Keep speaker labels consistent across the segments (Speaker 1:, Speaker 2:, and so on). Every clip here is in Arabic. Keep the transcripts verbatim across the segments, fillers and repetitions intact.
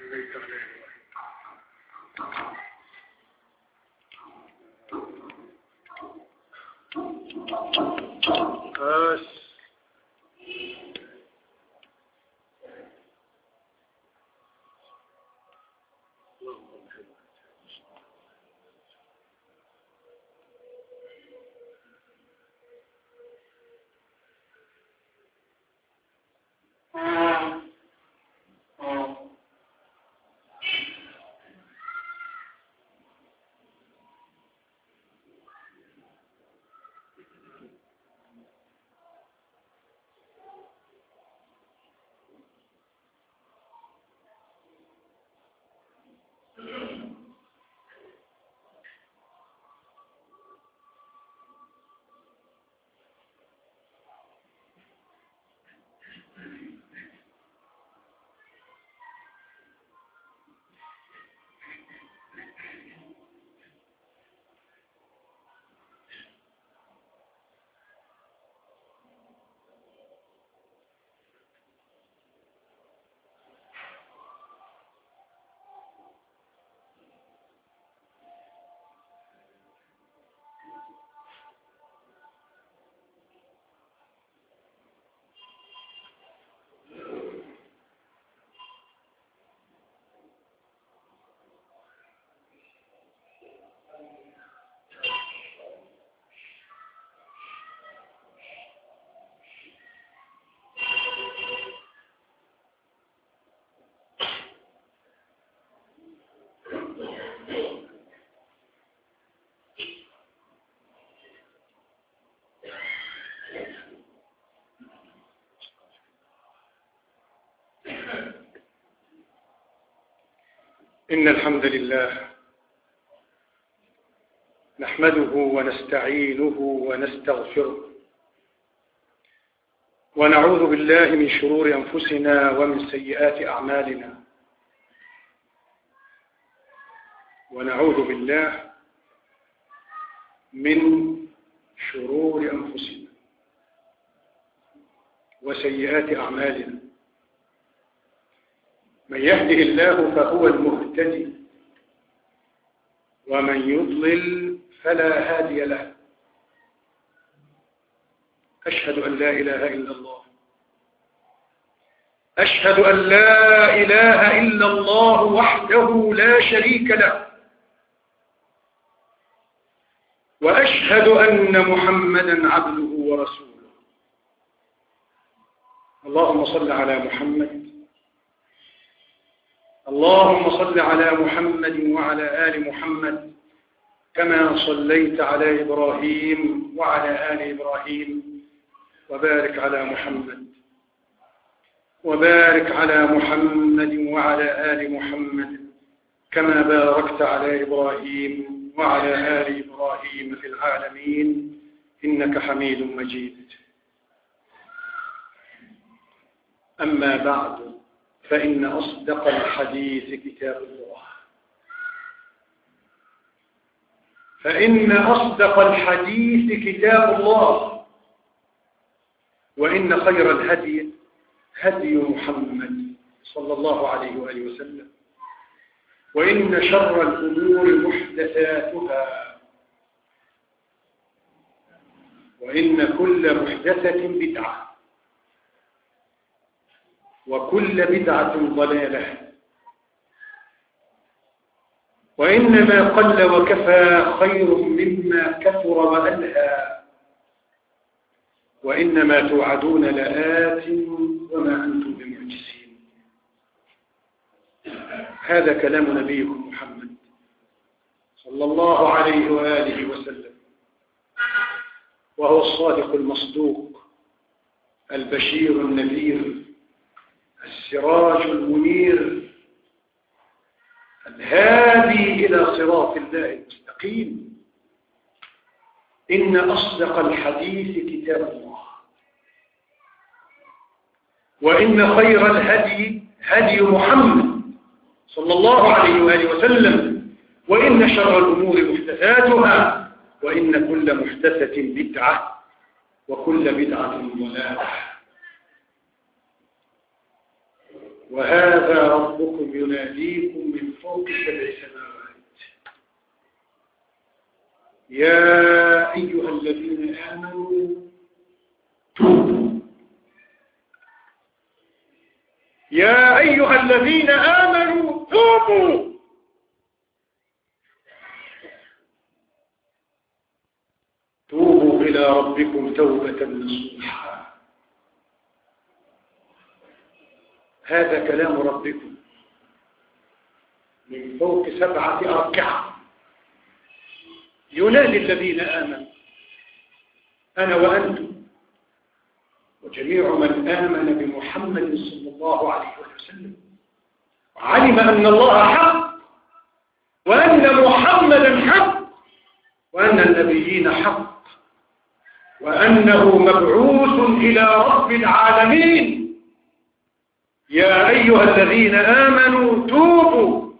Speaker 1: صليت على إبراهيم بس إن الحمد لله نحمده ونستعينه ونستغفره ونعوذ بالله من شرور أنفسنا ومن سيئات أعمالنا ونعوذ بالله من شرور أنفسنا وسيئات أعمالنا من يهده الله فهو المهتدي ومن يضلل فلا هادي له أشهد أن لا إله إلا الله أشهد أن لا إله إلا الله وحده لا شريك له وأشهد أن محمدا عبده ورسوله اللهم صل على محمد اللهم صل على محمد وعلى آل محمد كما صليت على إبراهيم وعلى آل إبراهيم وبارك على محمد وبارك على محمد وعلى آل محمد كما باركت على إبراهيم وعلى آل إبراهيم في العالمين إنك حميد مجيد. أما بعد فإن أصدق الحديث كتاب الله فإن أصدق الحديث كتاب الله وإن خير الهدي هدي محمد صلى الله عليه وآله وسلم وإن شر الأمور محدثاتها وإن كل محدثة بدعة وكل بدعة ضلالة وإنما قل وكفى خير مما كثر وألهى وإنما توعدون لآت وما أنتم بمعجزين. هذا كلام نبيكم محمد صلى الله عليه وآله وسلم وهو الصادق المصدوق البشير النذير السراج المنير الهادي إلى صراط الله المستقيم. إن أصدق الحديث كتاب الله وإن خير الهدي هدي محمد صلى الله عليه وآله وسلم وإن شر الأمور محدثاتها وإن كل محدثة بدعة وكل بدعة ضلالة وهذا ربكم يناديكم من فوق سبع سماوات يا أيها الذين آمنوا توبوا يا أيها الذين آمنوا توبوا توبوا إلى ربكم توبة نصوحا. هذا كلام ربكم من فوق سبعة أركعة ينادي الذين آمنوا أنا وأنتم وجميع من آمن بمحمد صلى الله عليه وسلم وعلم أن الله حق وأن محمدا حق وأن النبيين حق وأنه مبعوث إلى رب العالمين. يا أيها الذين آمنوا توبوا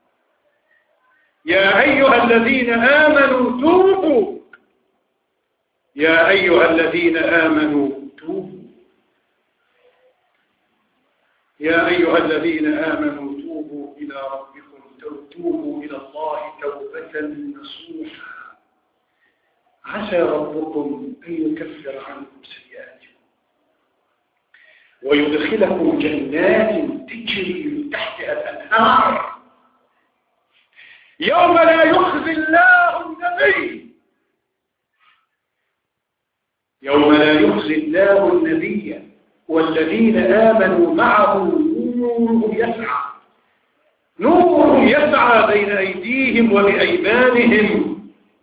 Speaker 1: يا أيها الذين آمنوا توبوا يا أيها الذين آمنوا توبوا يا أيها الذين آمنوا توبوا إلى ربكم توبوا إلى الله توبة نصوحا عسى ربكم أن يكفر عنكم سيئاتكم ويدخلكم جنات تجري من تحتها الأنهار يوم لا يخزي الله النبي يوم لا يخزي الله النبي والذين آمنوا معه نورهم يسعى نورهم يسعى بين أيديهم وبأيمانهم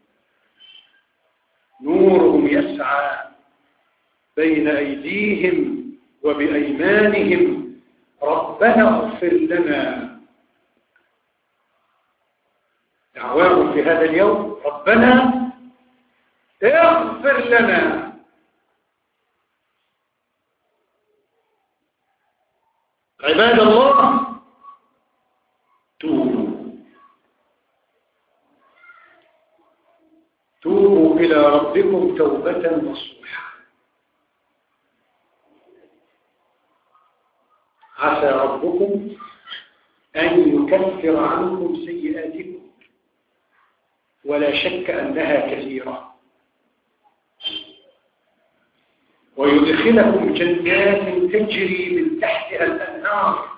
Speaker 1: نورهم يسعى بين أيديهم وبأيمانهم ربنا اغفر لنا. دعواهم في هذا اليوم ربنا اغفر لنا. عباد الله توبوا توبوا إلى ربكم توبة نصوحا عسى ربكم أن يكفر عنكم سيئاتكم ولا شك أنها كثيرة ويدخلكم جنات تجري من تحتها الأنهار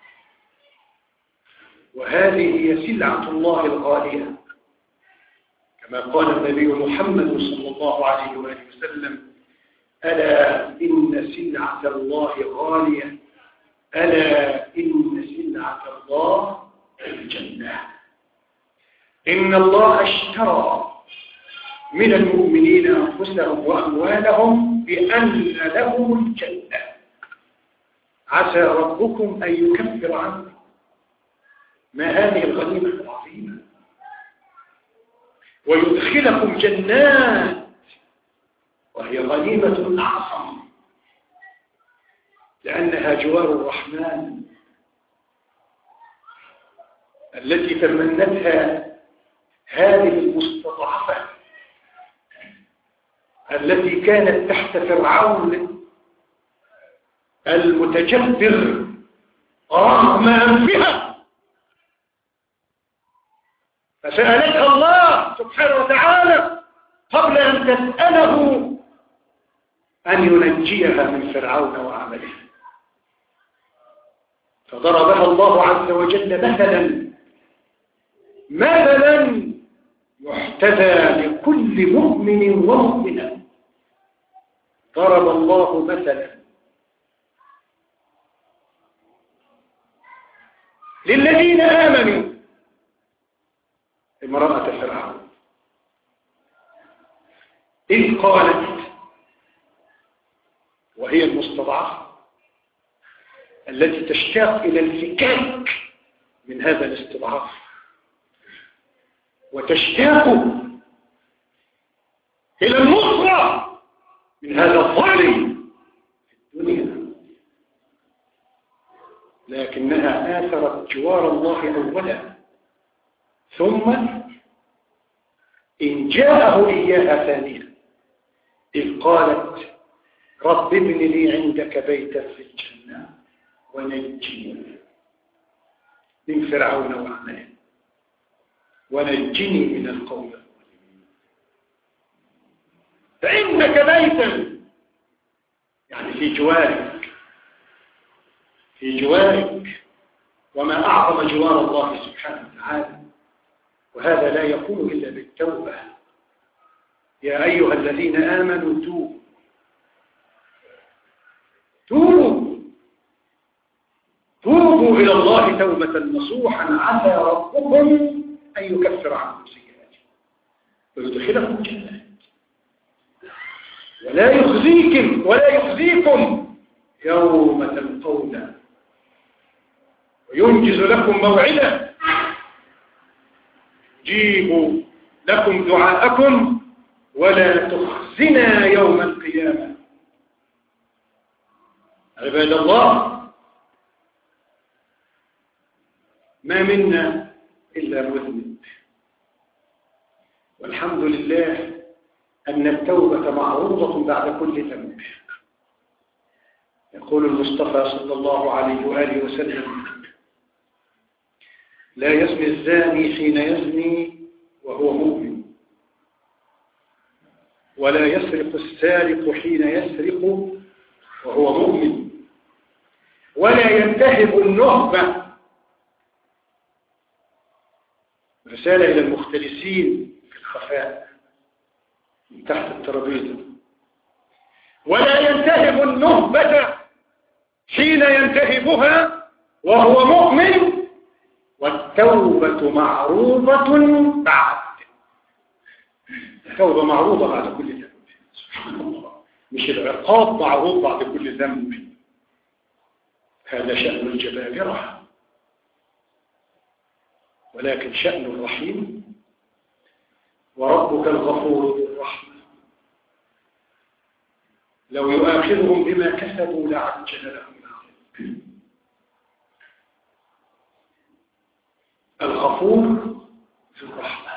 Speaker 1: وهذه هي سلعة الله الغالية كما قال النبي محمد صلى الله عليه وآله وسلم ألا إن سلعة الله غالية ألا إن سلعة الله الجنة إن الله اشترى من المؤمنين أنفسهم وأموالهم بأن لهم الجنة عسى ربكم أن يكفر عنكم ما هذه الغنيمة العظيمة ويدخلكم جنات وهي غنيمة أعظم لأنها جوار الرحمن التي تمنتها هذه المستضعفة التي كانت تحت فرعون المتجبر رغم أنفها فسألتها الله سبحانه وتعالى قبل أن تسأله أن ينجيها من فرعون وعمله فضربها الله عز وجل مثلا مثلا يحتذى لكل مؤمن ومؤمنة ضرب الله مثلا للذين آمنوا امرأة فرعون إذ قالت وهي المستضعفة التي تشتاق إلى الفكاك من هذا الاستضعاف وتشتاق إلى النصرة من هذا الظالم في الدنيا لكنها آثرت جوار الله أولا ثم إن جاءه إياها ثانيا إذ قالت رب ابن لي عندك بيتا في الجنة ونجني من فرعون وعمله ونجني من القوم الظالمين. فإنك بيتا يعني في جوارك، في جوارك، وما أعظم جوار الله سبحانه وتعالى، وهذا لا يكون إلا بالتوبة. يا أيها الذين آمنوا توبوا توبوا توبوا إلى الله توبة نصوحا عسى ربكم أن يكفر عنكم سيئاتكم ويدخلكم جنات ولا يخزيكم ولا يخزيكم يوم تلقون وينجز لكم موعدا يجيب لكم دعاءكم ولا تخزنا يوم القيامة. عباد الله، ما منا إلا مذنب، والحمد لله أن التوبة معروضة بعد كل ذنب. يقول المصطفى صلى الله عليه وآله وسلم: لا يزني الزاني حين يزني وهو مؤمن، ولا يسرق السارق حين يسرق وهو مؤمن، ولا ينتهب النهبة. رسالة إلى المختلسين في الخفاء من تحت الترابيزة: ولا ينتهب النهبة حين ينتهبها وهو مؤمن، والتوبة معروضة بعد. التوبة معروضة بعد كل ذنب، سبحان الله، مش العقاب معروض بعد كل ذنب. هذا شأن الجبابرة، ولكن شأن الرحيم وربك الغفور ذو الرحمة لو يؤاخذهم بما كسبوا لعجل لهم العذاب. الغفور ذو الرحمة.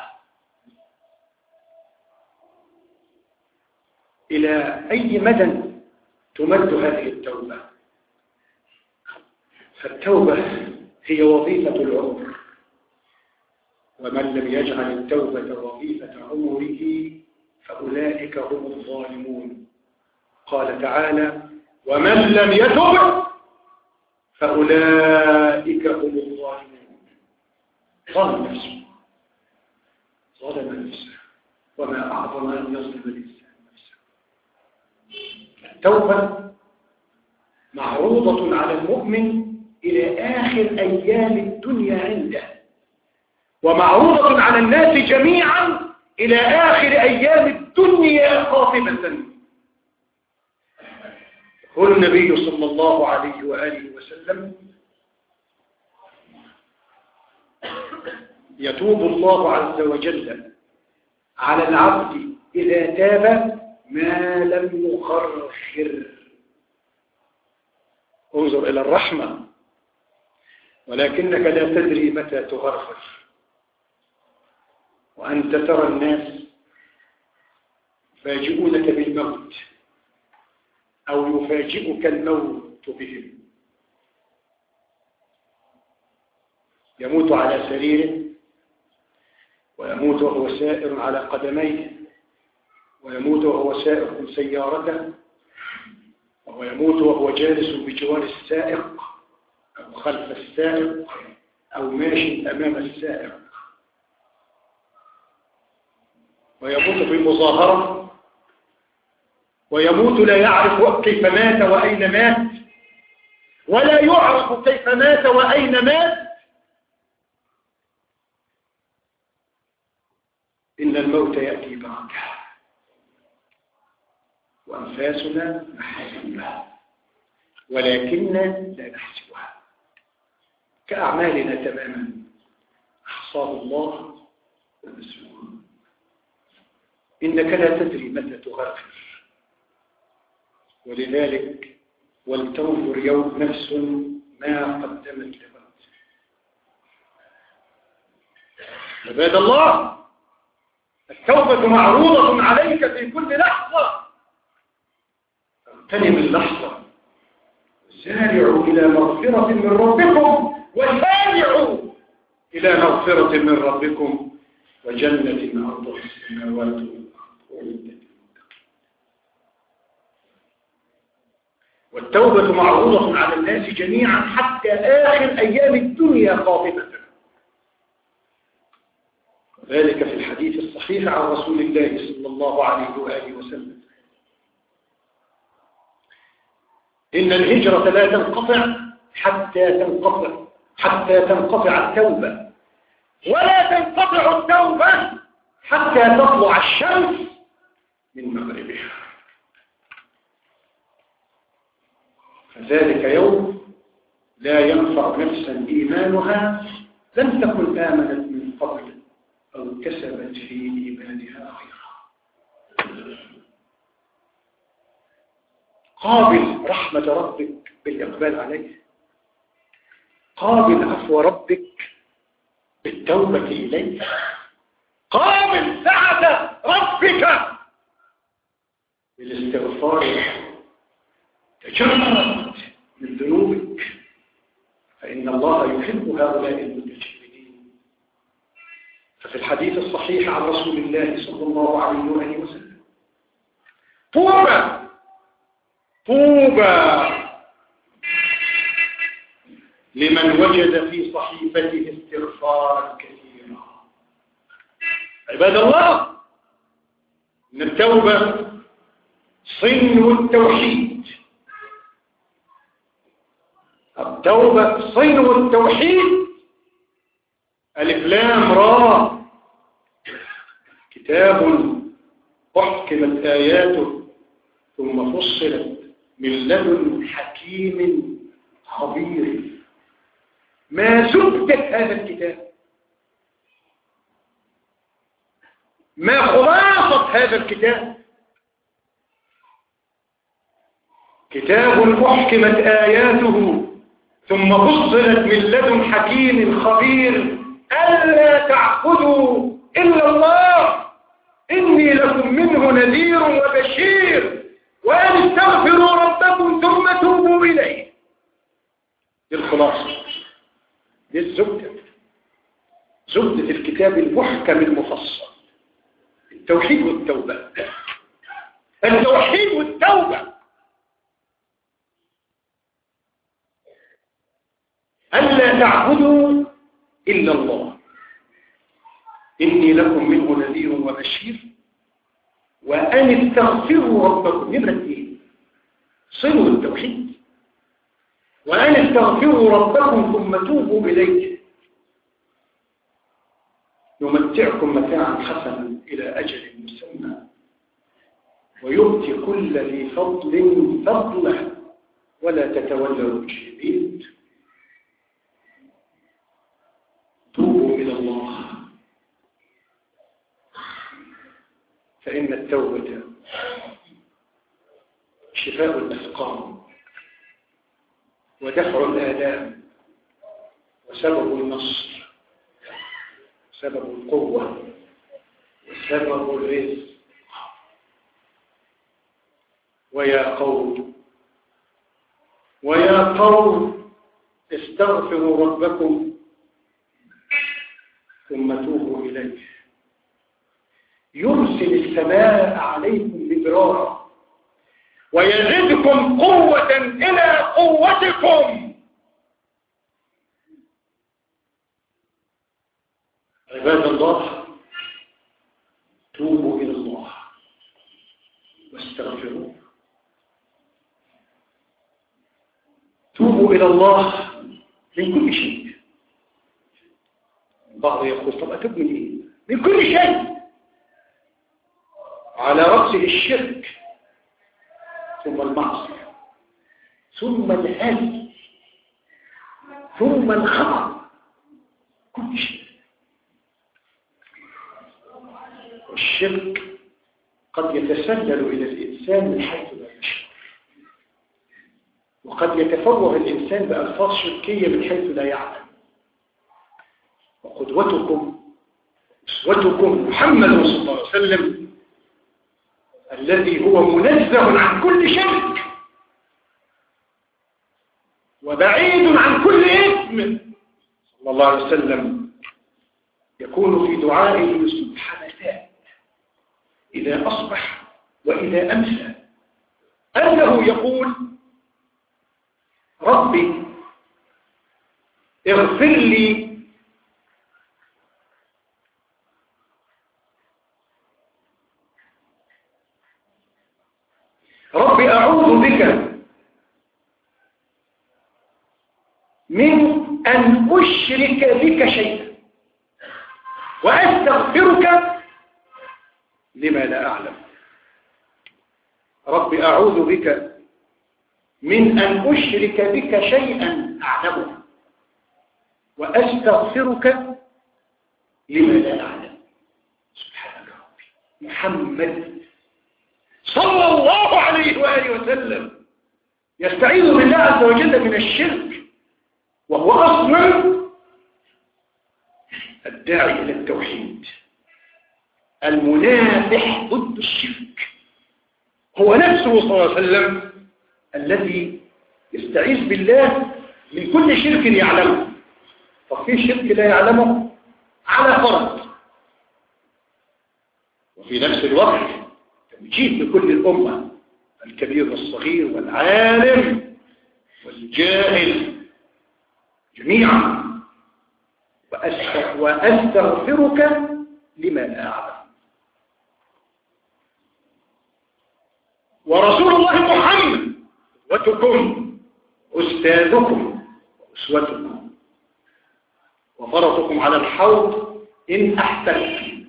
Speaker 1: إلى أي مدى تمد هذه التوبة؟ فالتوبة هي وظيفة العمر، ومن لم يجعل التوبة وظيفة عمره فأولئك هم الظالمون. قال تعالى: ومن لم يتب فأولئك هم الظالمون. ظلم نفسه، ظلم نفسه، وما أعظم أن يظلم الإنسان نفسه. التوبة معروضة على المؤمن إلى آخر أيام الدنيا عنده، ومعروضة على الناس جميعا إلى آخر أيام الدنيا قاطبة. يقول النبي صلى الله عليه وآله وسلم: يتوب الله عز وجل على العبد إذا تاب ما لم يخرخر. انظر إلى الرحمة، ولكنك لا تدري متى تغرغر. وأنت ترى الناس يفاجئونك بالموت أو يفاجئك الموت بهم. يموت على سريره، ويموت وهو سائر على قدميه، ويموت وهو سائق سيارته، ويموت وهو جالس بجوار السائق أو خلف السائق أو ماشي أمام السائق، ويموت في مظاهرة، ويموت لا يعرف كيف مات وأين مات، ولا يعرف كيف مات وأين مات. إن الموت يأتي بغتة وأنفاسنا محاسبها، ولكننا لا نحسبها، كأعمالنا تماما أحصاه الله ونسوه. إنك لا تدري متى تغرغر، ولذلك ولتنظر يوم نفس ما قدمت لغد. عباد الله، التوبة معروضة عليك في كل لحظة. اغتنم اللحظة سارعوا إلى مغفرة من ربكم وسارعوا إلى مغفرة من ربكم وجنة أرضها السماوات والأرض. والتوبة معروضة على الناس جميعا حتى آخر أيام الدنيا قاطبة. ذلك في الحديث الصحيح عن رسول الله صلى الله عليه وآله وسلم: إن الهجرة لا تنقطع حتى تنقطع حتى تنقطع التوبة، ولا تنقطع التوبة حتى تطلع الشمس من مغربها. فذلك يوم لا ينفع نفسا إيمانها لم تكن آمنت من قبل أو كسبت في إيمانها خيرا. قابل رحمة ربك بالإقبال عليه، قابل عفو ربك بالتوبة إليه، قابل سعة ربك بالاستغفار. تجرد من ذنوبك فإن الله يحب هؤلاء المتجردين. ففي الحديث الصحيح عن رسول الله صلى الله عليه وآله وسلم: طوبى طوبى لمن وجد في صحيفته استغفارا كثيرا. عباد الله، إن التوبة صنو التوحيد. التوبة صنو التوحيد. ألف لام را، كتاب أحكمت آياته ثم فصلت من لدن حكيم خبير. ما زبدة هذا الكتاب، ما خلاصة هذا الكتاب؟ كتاب أحكمت آياته ثم فصلت من لدن حكيم خبير. ألا تعبدوا إلا الله إني لكم منه نذير وبشير وأن استغفروا ربكم ثم توبوا إليه. دي الخلاصة، دي الزبدة، زبدة الكتاب المحكم المفصل. التوحيد والتوبة، التوحيد والتوبة. ألا تعبدوا إلا الله إني لكم منه نذير وبشير وأن استغفروا ربكم. نمرة اثنين صلوا التوحيد، وأن استغفروا ربكم ثم توبوا إليه يمتعكم متاعا حسنا إلى أجل مسمى ويؤتي كل ذي فضل فضله ولا تتولوا مجرمين. توبوا إلى الله، فإن التوبة شفاء الأسقام ودفع الآلام وسبب النصر وسبب القوة وسبب الرزق. ويا قوم ويا قوم استغفروا ربكم ثم توبوا إليه يرسل السماء عليكم مدرارا ويزدكم قوة إلى قوتكم. عباد الله، توبوا إلى الله واستغفروه. توبوا إلى الله من كل شيء. بعض يقول: طب أتوب من إيه؟ من كل شيء، على رأسه الشرك ثم المعصية ثم الهزل ثم الخطأ، كل شيء. والشرك قد يتسلل إلى الإنسان من حيث لا يشعر، وقد يتفوه الإنسان بألفاظ شركية من حيث لا يعلم. وقدوتكم أسوتكم محمد صلى الله عليه وسلم الذي هو منزه عن كل شرك، وبعيد عن كل إثم صلى الله عليه وسلم يكون في دعائه الصبح مساء إذا أصبح وإذا أمسى أنه يقول ربي اغفر لي ربي أعوذ بك من أن أشرك بك شيئا وأستغفرك لما لا أعلم. ربي أعوذ بك من أن أشرك بك شيئا أعلمه وأستغفرك لما لا أعلم. سبحانك ربي. محمد صلى الله عليه وآله وسلم يستعيذ بالله عز وجل من الشرك، وهو أصلا الداعي إلى التوحيد المنافح ضد الشرك. هو نفسه صلى الله عليه وسلم الذي يستعيذ بالله من كل شرك يعلمه. ففي شرك لا يعلمه على فرض، وفي نفس الوقت تمجيد لكل الأمة، الكبير والصغير والعالم والجاهل جميعا. وأستغفرك لما لا أعلم. ورسول الله محمد أسوتكم أستاذكم وأسوتكم وفرطكم على الحوض إن أحتجتم.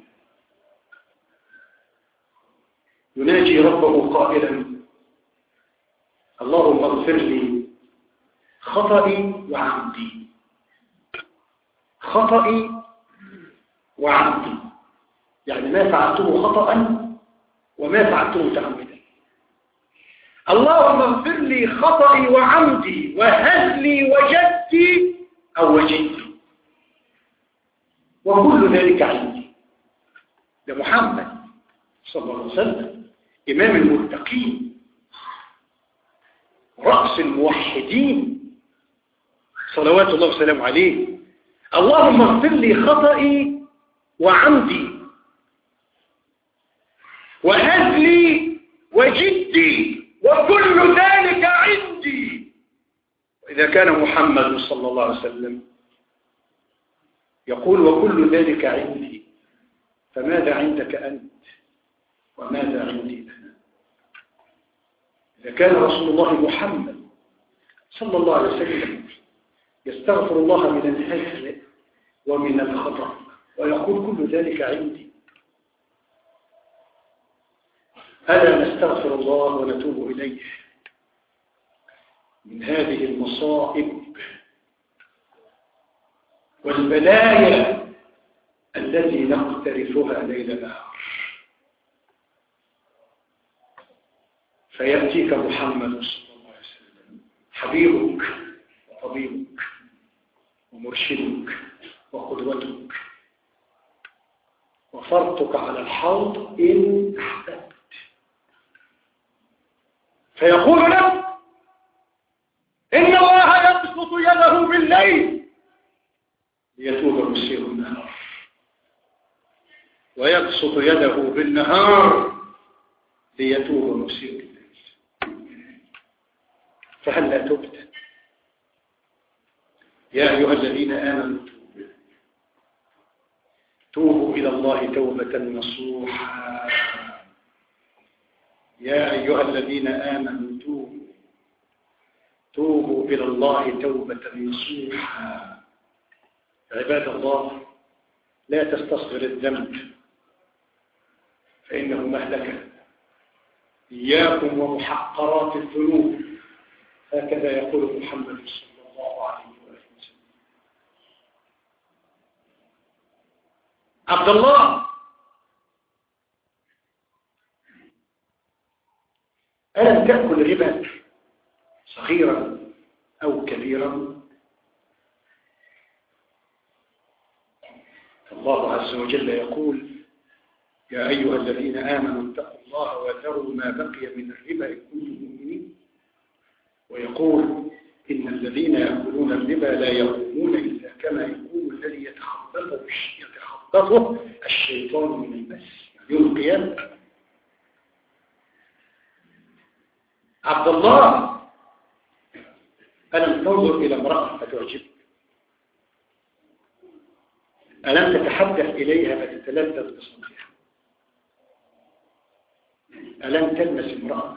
Speaker 1: يناجي ربه قائلا اللهم اغفر لي خطئي وعمدي، خطئي وعمدي، يعني ما فعلته خطأ وما فعلته تعمدا. اللهم اغفر لي خطئي وعمدي وهزلي وجدي أو وجدي، وكل ذلك عندي. ده محمد صلى الله عليه وسلم إمام المتقين رأس الموحدين صلوات الله وسلامه عليه. اللهم اغفر لي خطئي وعمدي وهزلي وجدي وكل ذلك عندي. وإذا كان محمد صلى الله عليه وسلم يقول وكل ذلك عندي، فماذا عندك أنت وماذا عندي أنا؟ إذا كان رسول الله محمد صلى الله عليه وسلم يستغفر الله من الهزل ومن الخطأ ويقول كل ذلك عندي، ألا نستغفر الله ونتوب إليه من هذه المصائب والبلايا التي نقترفها ليل نهار. فيأتيك محمد صلى الله عليه وسلم حبيبك وطبيبك ومرشدك وقدوتك وفرطك على الحوض إن أحببت، فيقول لك إن الله يبسط يده بالليل ليتوب مسيء النهار، ويبسط يده بالنهار ليتوب مسيء الليل. فهل لا تبت؟ يا أيها الذين آمنوا توبوا توبوا إلى الله توبة نصوحا. يا أيها الذين آمنوا توبوا توبوا إلى الله توبة نصوحا. عباد الله، لا تستصغر الذنب فإنه مهلكة. إياكم ومحقرات الذنوب، هكذا يقول محمد صلى الله عليه وسلم. عبد الله، ألم تأكل ربا صغيرا أو كبيرا؟ الله عز وجل يقول يا أيها الذين آمنوا اتقوا الله وذروا ما بقي من الربا إن كنتم مؤمنين. ويقول إن الذين يأكلون الربا لا يقومون إلا كما يقوم الذي يتخبطه يتخبطه الشيطان من المس يوم القيامة. عبد الله ألم تنظر إلى امرأة فتعجبك؟ ألم تتحدث إليها فتتلذذ بصوتها؟ ألم تلمس امرأة؟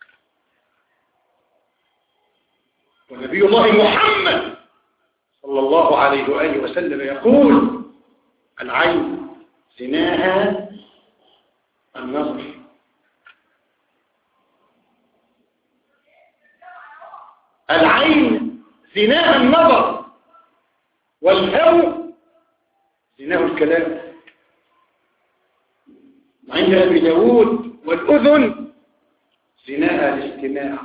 Speaker 1: ونبي الله محمد صلى الله عليه وآله وسلم يقول العين زناها النظر. العين زناها النظر، والفم زناه الكلام. عند أبي داود والأذن زناها الاستماع،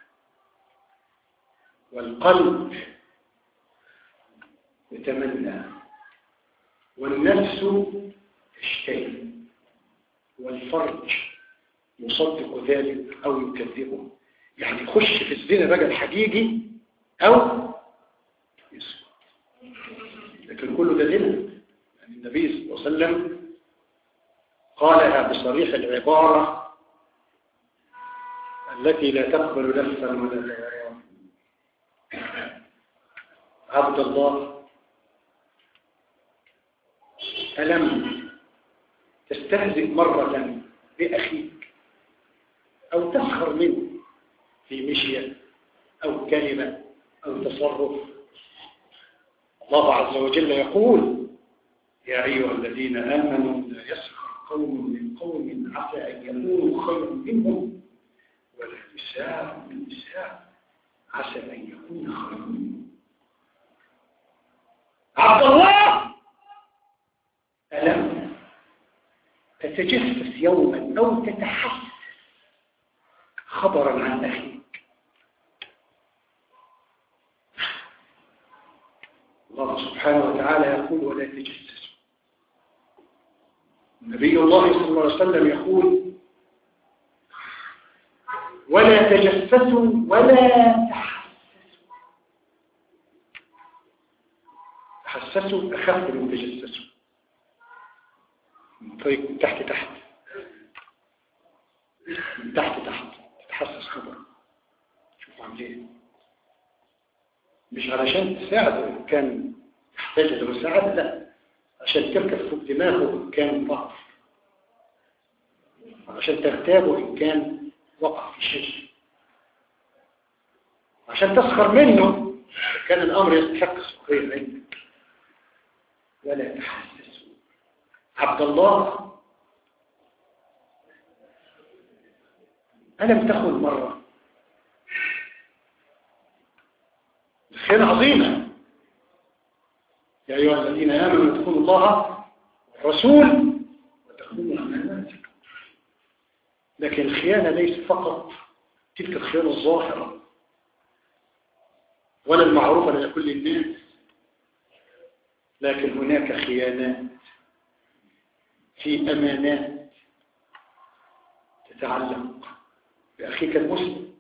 Speaker 1: والقلب يتمنى، والنفس تشتهي، والفرج يصدق ذلك أو يكذبه. يعني يخش في الزنا بقى الحقيقي أو يسكت، لكن كله ده زنا. يعني النبي صلى الله عليه وسلم قالها بصريح العبارة التي لا تقبل لفا ولا دوران. عبد الله ألم تستهزئ مرة بأخيك أو تسخر منه في مشية أو كلمة أو تصرف؟ الله عز وجل يقول يا أيها الذين آمنوا لا يسخر قوم من قوم عسى أن يكونوا خيرا منهم ولا نساء من نساء عسى أن يكون خيرا منهم. عبد الله ألم تتجسس يوما أو تتحسس خبرا عن أخيك؟ الله سبحانه وتعالى يقول ولا تجسسوا. نبي الله صلى الله عليه وسلم يقول ولا تجسسوا ولا تحسسوا. تحسسوا أخف من تجسسوا. طيب من تحت تحت من تحت تحت تتحسس خبر. شوفوا عاملين مش علشان تساعده إن كان يحتاج للمساعدة، لا، عشان تركب فوق دماغه إن كان ضعف، عشان تغتابه إن كان وقع في شيء، عشان تسخر منه كان الأمر يستحق سخرية عندك. ولا تحسسوا. عبد الله ألم تخل مرة خير عظيمة يا أيها الذين آمنوا اتقوا الله والرسول وتخونوا أماناتكم. لكن الخيانة ليس فقط تلك الخيانة الظاهرة ولا المعروفة لدى كل الناس، لكن هناك خيانات في أمانات تتعلق بأخيك المسلم.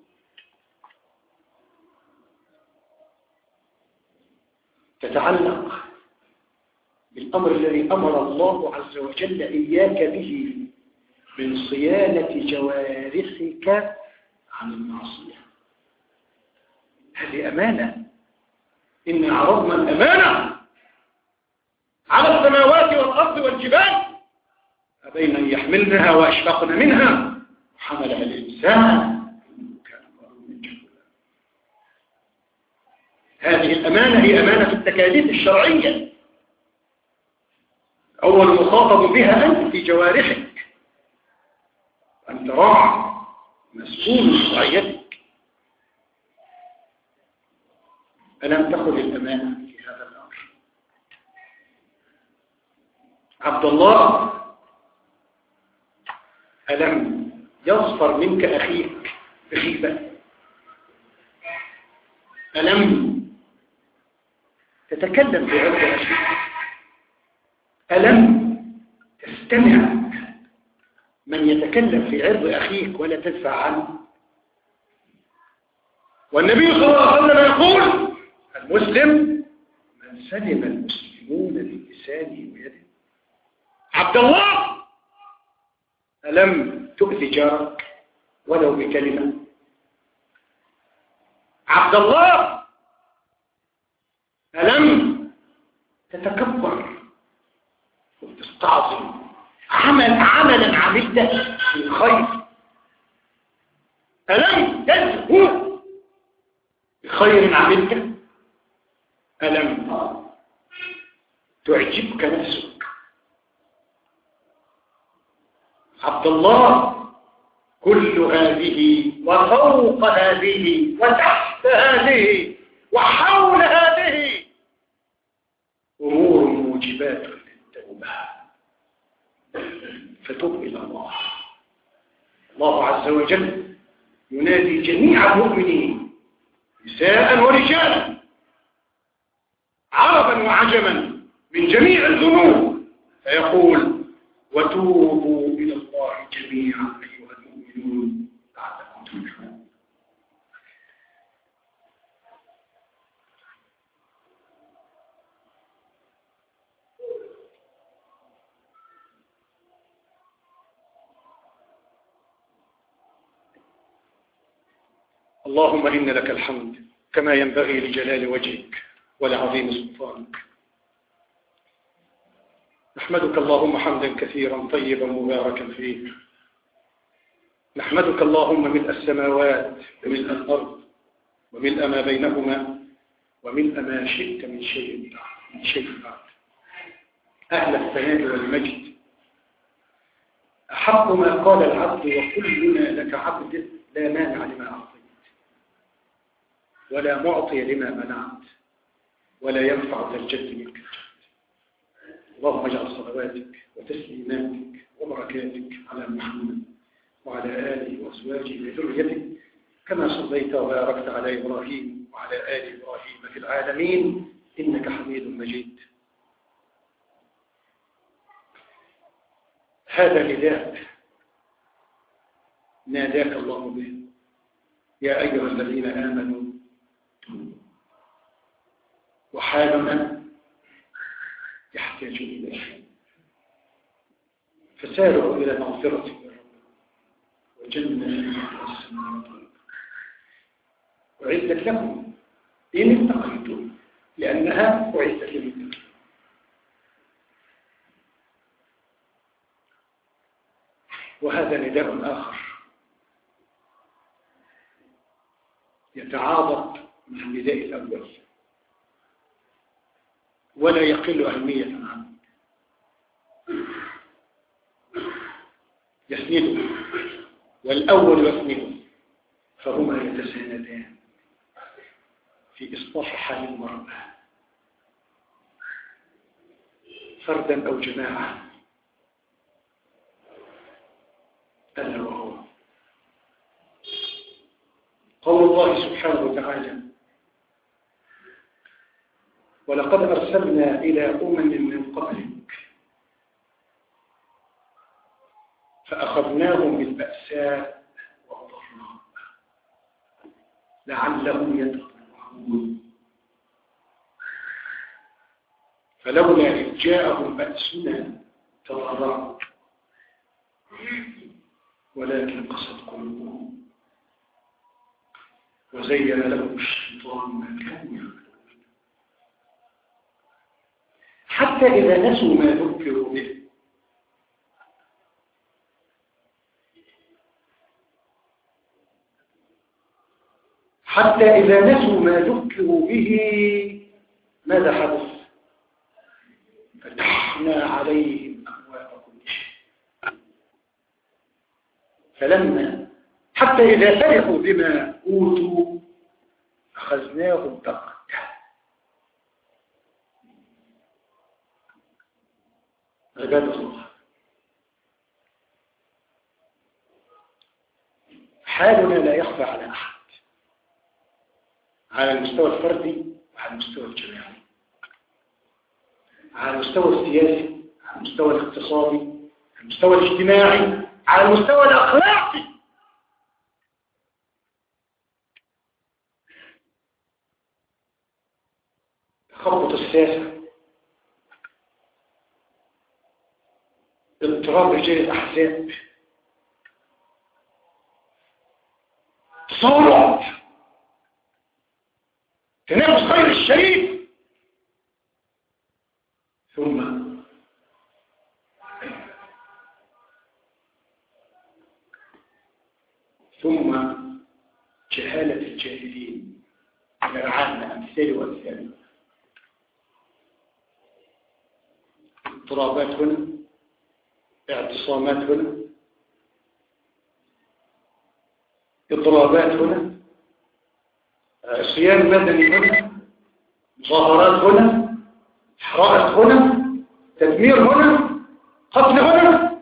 Speaker 1: تتعلق بالأمر الذي أمر الله عز وجل إياك به من صيانة جوارحك عن المعصية. هذه أمانة. إن عرضنا الأمانة على السماوات والأرض والجبال أبين أن يحملنها وأشفقن منها وحملها الإنسان كان ظلوما جهولا. هذه الأمانة هي أمانة التكاليف الشرعية. أول مخاطب بها أنت في جوارحك، أنت راعي مسؤول رعيتك. ألم تأخذ الأمانة في هذا الأمر؟ عبد الله ألم يصفر منك أخيك بخيبة؟ ألم تتكلم بعرض أخيك؟ ألم تستمع من يتكلم في عرض أخيك ولا تدفع عنه؟ والنبي صلى الله عليه وسلم يقول المسلم من سلم المسلمون من لسانه ويده. عبد الله ألم تؤذي جارك ولو بكلمة؟ عبد الله ألم تتكبر وتستعظم عمل عملا عملته في خير؟ ألم تزهو بخير عملته؟ ألم تعجبك نفسك؟ عبد الله كل هذه وفوق هذه وتحت هذه وحول هذه أمور موجبات للتوبة، فتب إلى الله. الله عز وجل ينادي جميع المؤمنين نساء ورجالا عربا وعجما من جميع الذنوب فيقول وتوبوا إلى الله جميعا أيها المؤمنون لعلكم تفلحون. اللهم إن لك الحمد كما ينبغي لجلال وجهك ولعظيم سلطانك. نحمدك اللهم حمدا كثيرا طيبا مباركا فيه. نحمدك اللهم ملء السماوات وملء الأرض وملء ما بينهما وملء ما شئت من شيء من شيء بعد. أهل الثناء والمجد أحق ما قال العبد وكلنا لك عبد لا مانع لما أعطيت ولا معطي لما منعت ولا ينفع ذا الجد منك الجد. اللهم اجعل صلواتك وتسليماتك وبركاتك على محمد وعلى آله وأزواجه وذريته كما صليت وباركت على إبراهيم وعلى آل إبراهيم في العالمين إنك حميد مجيد. هذا نداء ناداك الله به يا أيها الذين آمنوا وحالنا يحتاج إليه فسارعوا إلى مغفرة من ربكم وجنة أعدت لكم إن اتقيتم لأنها أعدت للمتقين. وهذا نداء آخر يتعاضد مع النداء الأول ولا يقل أهمية عنه، يسنده والأول يسنده فهما يتساندان في إصلاح حال المرأة فردا أو جماعة. ألا وهو قول الله سبحانه وتعالى ولقد أرسلنا إلى أمم من قبلك فأخذناهم بالبأساء والضراء لعلهم يتضرعون فلولا إذ جاءهم بأسنا تضرعوا ولكن قست قلوبهم وزين لهم الشيطان ما كانوا يعملون حتى إذا نسوا ما ذكروا به حتى إذا نسوا ما ذكروا به ماذا حدث؟ فتحنا عليهم أبواب كل شيء فلما حتى إذا فرحوا بما أوتوا أخذناهم بغتة. عبادة الله حالنا لا يخفى على أحد على المستوى الفردي وعلى المستوى الجماعي، على المستوى السياسي، على المستوى الاقتصادي، على المستوى الاجتماعي، على المستوى الأخلاقي. تخبط الساسة، اضطراب رجال الأحزاب، تصارع، تنافس غير الشريف، ثم ثم جهالة الجاهلين على العامة أمثال وأمثال. اضطرابات هنا، اعتصامات هنا، اضطرابات هنا، عصيان مدني هنا، مظاهرات هنا، حرائق هنا، تدمير هنا، قتل هنا.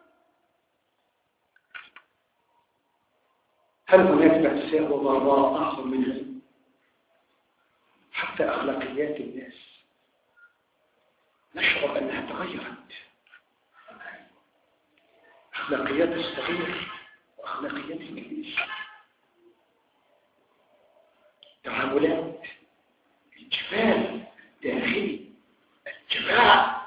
Speaker 1: هل هناك مأساة وضراء أعظم من هذا؟ حتى أخلاقيات الناس نشعر أنها تغيرت، أخلاقيات الصغير وأخلاقيات الكبير، تعاملات الجبال الداخلي، الجماعة.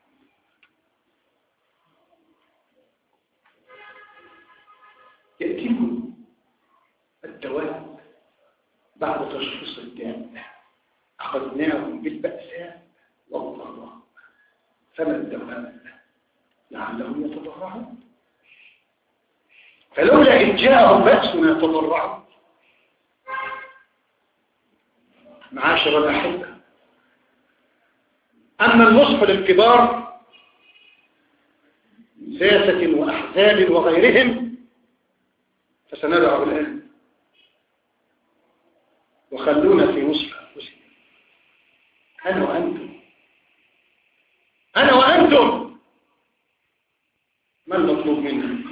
Speaker 1: يأتيكم الدواء بعد تشخيص الداء، أخذناهم بالبأساء والضراء، فما الدواء؟ لعلهم يتضرعون. فلولا إن جاءهم بأسنا يتضرعون. معاشر الأحبة، أما النصح للكبار سياسة وأحزاب وغيرهم فسندعو الآن، وخلونا في نصح أنفسنا. أنا وأنتم أنا وأنتم ما المطلوب منا؟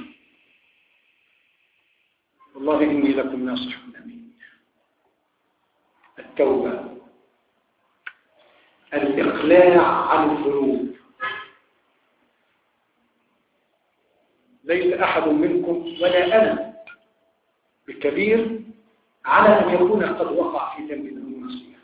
Speaker 1: والله إني لكم ناصح أمين. التوبة، الإقلاع عن الذنوب. ليس أحد منكم ولا أنا بكبير على أن يكون قد وقع في ذنب أو معصية،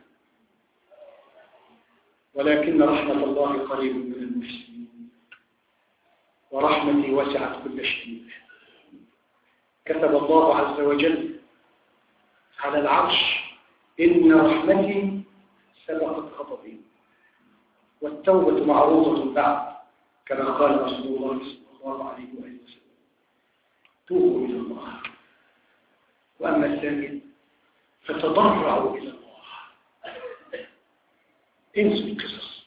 Speaker 1: ولكن رحمة الله قريب من المحسنين، ورحمتي وسعت كل شيء. كتب الله عز وجل على العرش: إن رحمتي سبقت غضبي. والتوبة معروضة بعد، كما قال رسول الله صلى الله عليه وآله وسلم: توبوا إلى الله. وأما الثاني فتضرعوا إلى الله. انسوا القصص.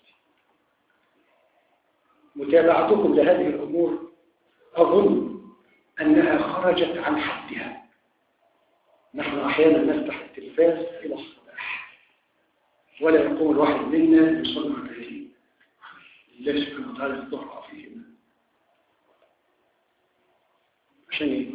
Speaker 1: متابعتكم لهذه الأمور أظن أنها خرجت عن حدها. نحن أحيانا نفتح التلفاز إلى الصباح ولا يقوم الواحد منا يصنع به الله سبحانه وتعالى الضرع فيهما. عشان ايه؟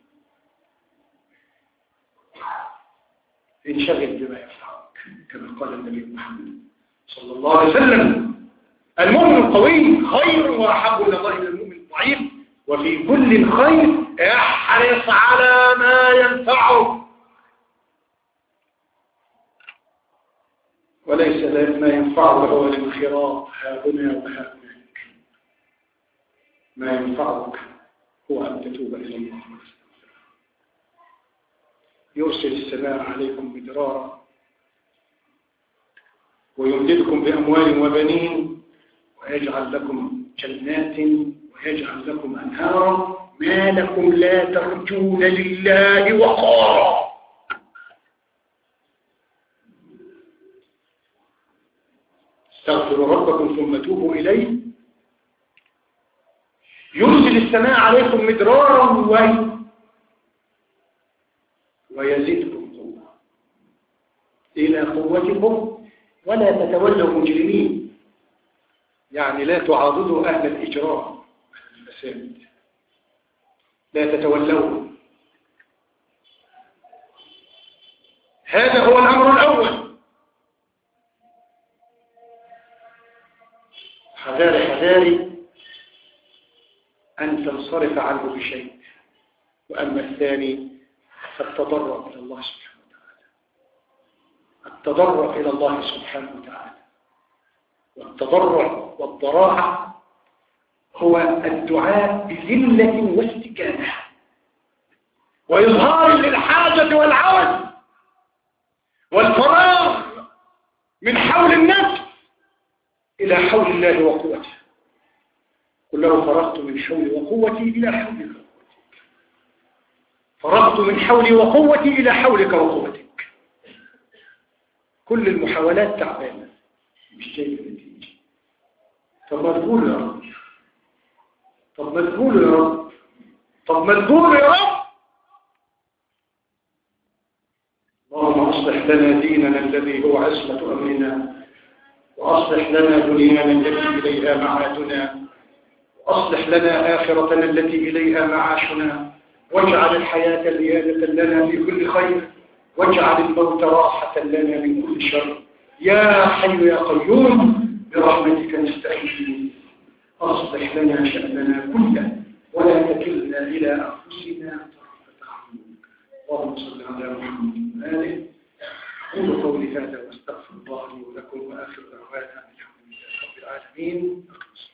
Speaker 1: انشغل بما يفعلك، كما قال النبي محمد صلى الله عليه وسلم: المؤمن القوي خير وأحب إلى الله من المؤمن الضعيف، وفي كل خير احرص على ما ينفعه، وليس ما ينفعه هو الانخراط ها هنا وها هناك. ما ينفعك هو أن تتوب إلى الله. يرسل السماء عليكم مدرارا ويمددكم بأموال وبنين ويجعل لكم جنات ويجعل لكم أنهارا ما لكم لا ترجون لله وقارا. استغفروا ربكم ثم توبوا إليه يرسل السماء عليكم مدرارا ويزيدكم قوة إلى قوتكم ولا تتولوا مجرمين، يعني لا تعاضدوا أهل الإجرام الفساد، لا تتولوا. هذا هو الأمر الأول. حذاري حذاري أن تنصرف عنه بشيء. وأما الثاني فالتضرع إلى الله سبحانه وتعالى، التضرع إلى الله سبحانه وتعالى. والتضرع والضراعة هو الدعاء بذلة واستكانة وإظهار للحاجة والعوز والفراغ من حول النفس إلى حول الله وقوته. قل له فرغت من حولي وقوتي إلى حولك وقوتك، فرغت من حولي وقوتي إلى حولك وقوتك. كل المحاولات تعبانة مش جاية نتيجة. طب ما تقول يا رب، طب ما تقول يا رب، طب ما تقول يا رب. اللهم أصلح لنا ديننا الذي هو عصمة أمرنا، وأصلح لنا دنيانا التي إليها معادنا، وأصلح لنا آخرتنا التي إليها معاشنا، واجعل الحياة زيادة لنا في كل خير، واجعل الموت راحة لنا من كل شر. يا حي يا قيوم برحمتك نستعين. أصلح لنا شأننا كله ولا تكلنا إلى أنفسنا طرفة عين. اللهم صل على محمد وآله. أقول قولي هذا واستغفر الله لي ولكم، وآخر دعوانا الحمد لله رب العالمين.